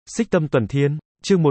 Xích Tâm Tuần Thiên, chương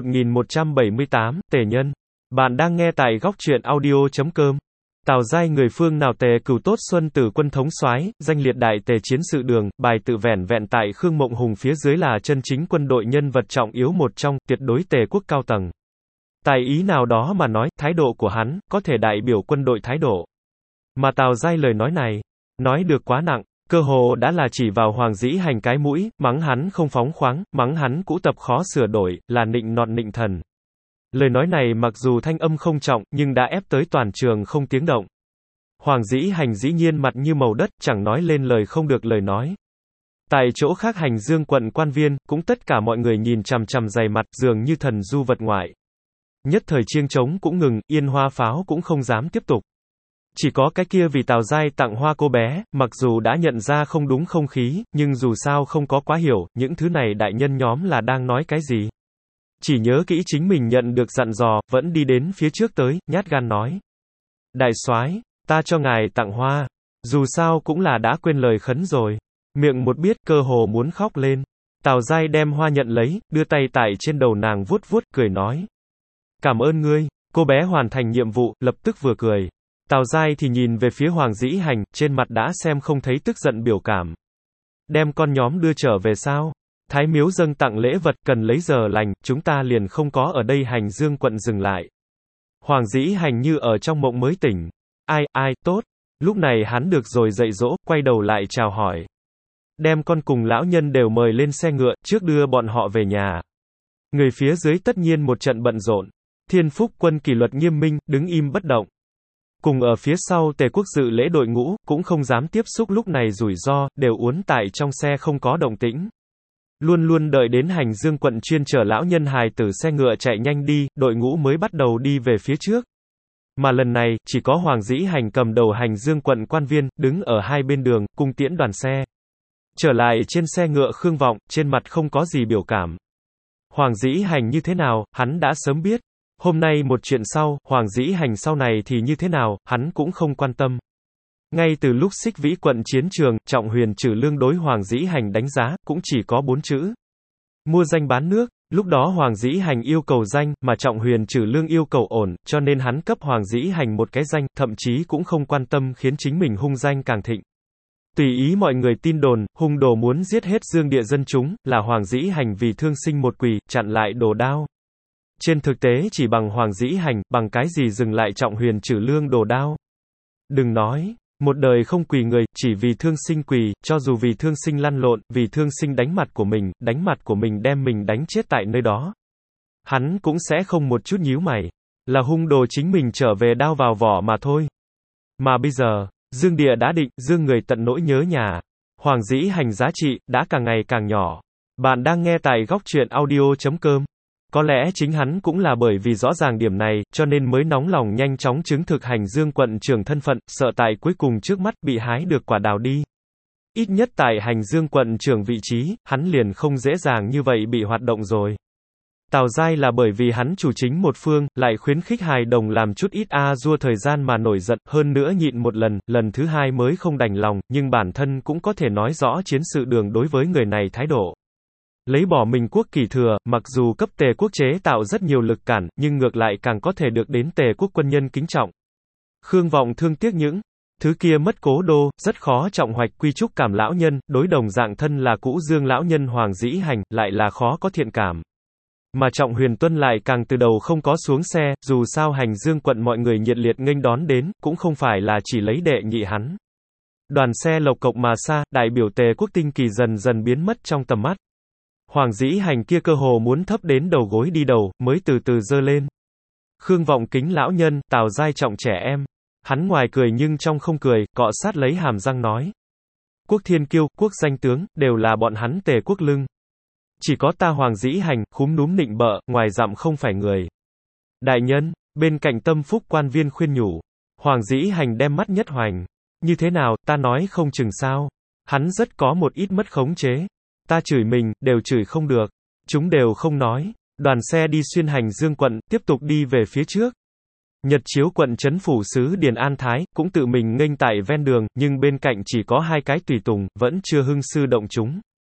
1178, Tề Nhân. Bạn đang nghe tại góc truyện audio.com. Tào giai người phương nào Tề Cửu tốt xuân tử quân thống soái, danh liệt đại tề chiến sự đường, bài tự vẻn vẹn tại Khương Mộng Hùng phía dưới là chân chính quân đội nhân vật trọng yếu một trong, tuyệt đối tề quốc cao tầng. Tại ý nào đó mà nói, thái độ của hắn, có thể đại biểu quân đội thái độ. Mà Tào giai lời nói này, nói được quá nặng. Cơ hồ đã là chỉ vào Hoàng Dĩ Hành cái mũi, mắng hắn không phóng khoáng, mắng hắn cũ tập khó sửa đổi, là nịnh nọt nịnh thần. Lời nói này mặc dù thanh âm không trọng, nhưng đã ép tới toàn trường không tiếng động. Hoàng Dĩ Hành dĩ nhiên mặt như màu đất, chẳng nói lên lời không được lời nói. Tại chỗ khác Hành Dương quận quan viên, cũng tất cả mọi người nhìn chằm chằm dày mặt, dường như thần du vật ngoại. Nhất thời chiêng trống cũng ngừng, yên hoa pháo cũng không dám tiếp tục. Chỉ có cái kia vì Tào giai tặng hoa cô bé, mặc dù đã nhận ra không đúng không khí, nhưng dù sao không có quá hiểu, những thứ này đại nhân nhóm là đang nói cái gì. Chỉ nhớ kỹ chính mình nhận được dặn dò, vẫn đi đến phía trước tới, nhát gan nói. Đại soái, ta cho ngài tặng hoa. Dù sao cũng là đã quên lời khấn rồi. Miệng một biết, cơ hồ muốn khóc lên. Tào giai đem hoa nhận lấy, đưa tay tại trên đầu nàng vuốt vuốt, cười nói. Cảm ơn ngươi. Cô bé hoàn thành nhiệm vụ, lập tức vừa cười. Tào giai thì nhìn về phía Hoàng Dĩ Hành, trên mặt đã xem không thấy tức giận biểu cảm. Đem con nhóm đưa trở về sao? Thái miếu dâng tặng lễ vật, cần lấy giờ lành, chúng ta liền không có ở đây Hành Dương quận dừng lại. Hoàng Dĩ Hành như ở trong mộng mới tỉnh. Ai, tốt. Lúc này hắn được rồi dạy dỗ, quay đầu lại chào hỏi. Đem con cùng lão nhân đều mời lên xe ngựa, trước đưa bọn họ về nhà. Người phía dưới tất nhiên một trận bận rộn. Thiên Phúc quân kỷ luật nghiêm minh, đứng im bất động. Cùng ở phía sau Tề quốc dự lễ đội ngũ, cũng không dám tiếp xúc lúc này rủi ro, đều uốn tại trong xe không có động tĩnh. Luôn luôn đợi đến Hành Dương quận chuyên chở lão nhân hài tử xe ngựa chạy nhanh đi, đội ngũ mới bắt đầu đi về phía trước. Mà lần này, chỉ có Hoàng Dĩ Hành cầm đầu Hành Dương quận quan viên, đứng ở hai bên đường, cung tiễn đoàn xe. Trở lại trên xe ngựa Khương Vọng, trên mặt không có gì biểu cảm. Hoàng Dĩ Hành như thế nào, hắn đã sớm biết. Hôm nay một chuyện sau, Hoàng Dĩ Hành sau này thì như thế nào, hắn cũng không quan tâm. Ngay từ lúc Xích Vĩ quận chiến trường, Trọng Huyền Trử Lương đối Hoàng Dĩ Hành đánh giá, cũng chỉ có 4 chữ. Mua danh bán nước, lúc đó Hoàng Dĩ Hành yêu cầu danh, mà Trọng Huyền Trử Lương yêu cầu ổn, cho nên hắn cấp Hoàng Dĩ Hành một cái danh, thậm chí cũng không quan tâm khiến chính mình hung danh càng thịnh. Tùy ý mọi người tin đồn, hung đồ muốn giết hết Dương địa dân chúng, là Hoàng Dĩ Hành vì thương sinh một quỳ, chặn lại đồ đao. Trên thực tế chỉ bằng Hoàng Dĩ Hành, bằng cái gì dừng lại Trọng Huyền Trử Lương đồ đao. Đừng nói, một đời không quỳ người, chỉ vì thương sinh quỳ, cho dù vì thương sinh lăn lộn, vì thương sinh đánh mặt của mình đem mình đánh chết tại nơi đó. Hắn cũng sẽ không một chút nhíu mày. Là hung đồ chính mình trở về đao vào vỏ mà thôi. Mà bây giờ, Dương địa đã định, Dương người tận nỗi nhớ nhà. Hoàng Dĩ Hành giá trị, đã càng ngày càng nhỏ. Bạn đang nghe tại góc truyện audio.com. Có lẽ chính hắn cũng là bởi vì rõ ràng điểm này, cho nên mới nóng lòng nhanh chóng chứng thực Hành Dương quận trưởng thân phận, sợ tại cuối cùng trước mắt bị hái được quả đào đi. Ít nhất tại Hành Dương quận trưởng vị trí, hắn liền không dễ dàng như vậy bị hoạt động rồi. Tào giai là bởi vì hắn chủ chính một phương, lại khuyến khích hài đồng làm chút ít dua thời gian mà nổi giận, hơn nữa nhịn một lần, lần thứ hai mới không đành lòng, nhưng bản thân cũng có thể nói rõ chiến sự đường đối với người này thái độ. Lấy bỏ mình quốc kỷ thừa, mặc dù cấp Tề quốc chế tạo rất nhiều lực cản, nhưng ngược lại càng có thể được đến Tề quốc quân nhân kính trọng. Khương Vọng thương tiếc những thứ kia mất cố đô, rất khó trọng hoạch quy trúc cảm lão nhân, đối đồng dạng thân là cũ Dương lão nhân Hoàng Dĩ Hành, lại là khó có thiện cảm. Mà Trọng Huyền Tuân lại càng từ đầu không có xuống xe, dù sao Hành Dương quận mọi người nhiệt liệt nghênh đón đến, cũng không phải là chỉ lấy đệ nhị hắn. Đoàn xe lộc cộc mà xa, đại biểu Tề quốc tinh kỳ dần dần biến mất trong tầm mắt. Hoàng Dĩ Hành kia cơ hồ muốn thấp đến đầu gối đi đầu, mới từ từ dơ lên. Khương Vọng kính lão nhân, Tào giai trọng trẻ em. Hắn ngoài cười nhưng trong không cười, cọ sát lấy hàm răng nói. Quốc thiên kiêu, quốc danh tướng, đều là bọn hắn Tề quốc lưng. Chỉ có ta Hoàng Dĩ Hành, khúm núm nịnh bợ, ngoài dặm không phải người. Đại nhân, bên cạnh Tâm Phúc quan viên khuyên nhủ. Hoàng Dĩ Hành đem mắt nhất hoành. Như thế nào, ta nói không chừng sao. Hắn rất có một ít mất khống chế. Ta chửi mình, đều chửi không được. Chúng đều không nói. Đoàn xe đi xuyên Hành Dương quận, tiếp tục đi về phía trước. Nhật Chiếu quận trấn phủ sứ Điền An Thái, cũng tự mình nghênh tại ven đường, nhưng bên cạnh chỉ có 2 cái tùy tùng, vẫn chưa hưng sư động chúng.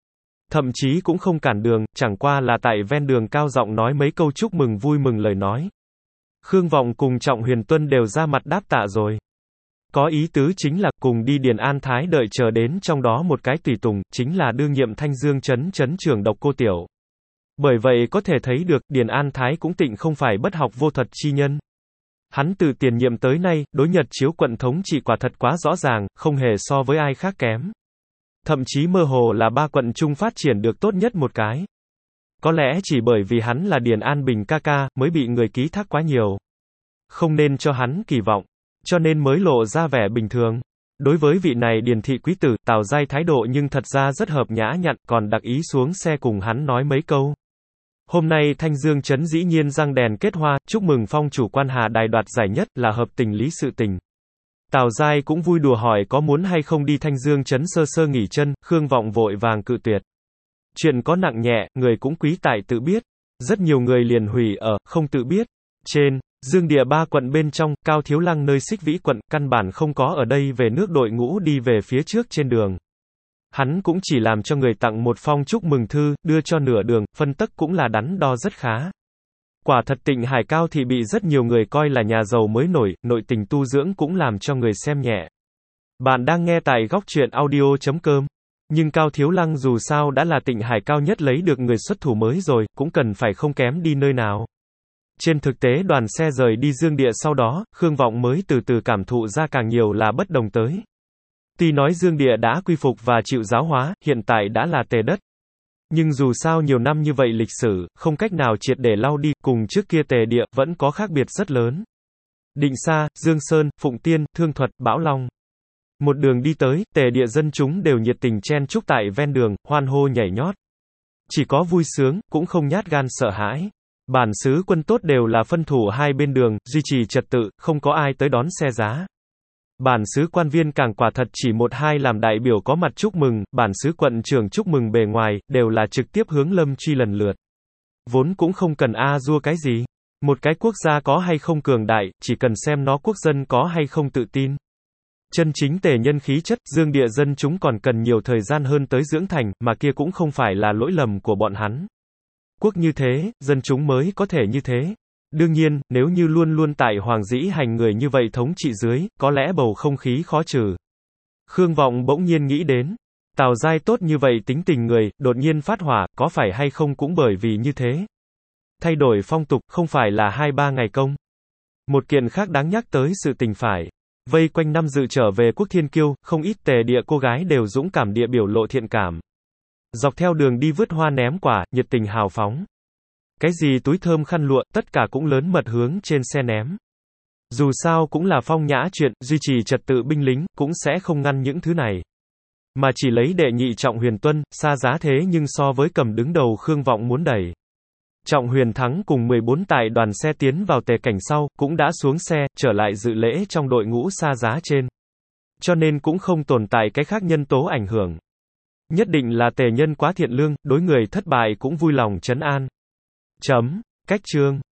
Thậm chí cũng không cản đường, chẳng qua là tại ven đường cao giọng nói mấy câu chúc mừng vui mừng lời nói. Khương Vọng cùng Trọng Huyền Tuân đều ra mặt đáp tạ rồi. Có ý tứ chính là, cùng đi Điền An Thái đợi chờ đến trong đó một cái tùy tùng, chính là đương nhiệm Thanh Dương trấn trưởng Độc Cô Tiểu. Bởi vậy có thể thấy được, Điền An Thái cũng tịnh không phải bất học vô thuật chi nhân. Hắn từ tiền nhiệm tới nay, đối Nhật Chiếu quận thống trị quả thật quá rõ ràng, không hề so với ai khác kém. Thậm chí mơ hồ là ba quận trung phát triển được tốt nhất một cái. Có lẽ chỉ bởi vì hắn là Điền An Bình ca ca, mới bị người ký thác quá nhiều. Không nên cho hắn kỳ vọng, cho nên mới lộ ra vẻ bình thường. Đối với vị này Điền thị quý tử, Tào Giai thái độ nhưng thật ra rất hợp nhã nhặn, còn đặc ý xuống xe cùng hắn nói mấy câu. Hôm nay Thanh Dương trấn dĩ nhiên răng đèn kết hoa, chúc mừng phong chủ Quan Hà Đài đoạt giải nhất, là hợp tình lý sự tình. Tào Giai cũng vui đùa hỏi có muốn hay không đi Thanh Dương trấn sơ sơ nghỉ chân, Khương Vọng vội vàng cự tuyệt. Chuyện có nặng nhẹ, người cũng quý tại tự biết. Rất nhiều người liền hủy ở, không tự biết. Trên, Dương địa ba quận bên trong, Cao Thiếu Lăng nơi Xích Vĩ quận, căn bản không có ở đây về nước đội ngũ đi về phía trước trên đường. Hắn cũng chỉ làm cho người tặng một phong chúc mừng thư, đưa cho nửa đường, phân tắc cũng là đắn đo rất khá. Quả thật Tịnh Hải Cao thì bị rất nhiều người coi là nhà giàu mới nổi, nội tình tu dưỡng cũng làm cho người xem nhẹ. Bạn đang nghe tại góc truyện audio.com. Nhưng Cao Thiếu Lăng dù sao đã là Tịnh Hải Cao nhất lấy được người xuất thủ mới rồi, cũng cần phải không kém đi nơi nào. Trên thực tế đoàn xe rời đi Dương địa sau đó, Khương Vọng mới từ từ cảm thụ ra càng nhiều là bất đồng tới. Tuy nói Dương địa đã quy phục và chịu giáo hóa, hiện tại đã là tề đất. Nhưng dù sao nhiều năm như vậy lịch sử, không cách nào triệt để lau đi, cùng trước kia tề địa, vẫn có khác biệt rất lớn. Định Sa, Dương Sơn, Phụng Tiên, Thương Thuật, Bão Long. Một đường đi tới, tề địa dân chúng đều nhiệt tình chen chúc tại ven đường, hoan hô nhảy nhót. Chỉ có vui sướng, cũng không nhát gan sợ hãi. Bản xứ quân tốt đều là phân thủ hai bên đường, duy trì trật tự, không có ai tới đón xe giá. Bản xứ quan viên càng quả thật chỉ một hai làm đại biểu có mặt chúc mừng, bản xứ quận trưởng chúc mừng bề ngoài, đều là trực tiếp hướng Lâm Truy lần lượt. Vốn cũng không cần dua cái gì. Một cái quốc gia có hay không cường đại, chỉ cần xem nó quốc dân có hay không tự tin. Chân chính tề nhân khí chất, Dương địa dân chúng còn cần nhiều thời gian hơn tới dưỡng thành, mà kia cũng không phải là lỗi lầm của bọn hắn. Quốc như thế, dân chúng mới có thể như thế. Đương nhiên, nếu như luôn luôn tại Hoàng Dĩ Hành người như vậy thống trị dưới, có lẽ bầu không khí khó trừ. Khương Vọng bỗng nhiên nghĩ đến, Tào Giai tốt như vậy tính tình người, đột nhiên phát hỏa, có phải hay không cũng bởi vì như thế. Thay đổi phong tục, không phải là 2-3 ngày công. Một kiện khác đáng nhắc tới sự tình phải. Vây quanh năm dự trở về Quốc Thiên Kiêu, không ít tề địa cô gái đều dũng cảm địa biểu lộ thiện cảm. Dọc theo đường đi vứt hoa ném quả, nhiệt tình hào phóng. Cái gì túi thơm khăn lụa, tất cả cũng lớn mật hướng trên xe ném. Dù sao cũng là phong nhã chuyện, duy trì trật tự binh lính, cũng sẽ không ngăn những thứ này. Mà chỉ lấy đệ nhị Trọng Huyền Tuân, xa giá thế nhưng so với cầm đứng đầu Khương Vọng muốn đẩy. Trọng Huyền Thắng cùng 14 tại đoàn xe tiến vào tề cảnh sau, cũng đã xuống xe, trở lại dự lễ trong đội ngũ xa giá trên. Cho nên cũng không tồn tại cái khác nhân tố ảnh hưởng. Nhất định là tề nhân quá thiện lương, đối người thất bại cũng vui lòng trấn an. Cách chương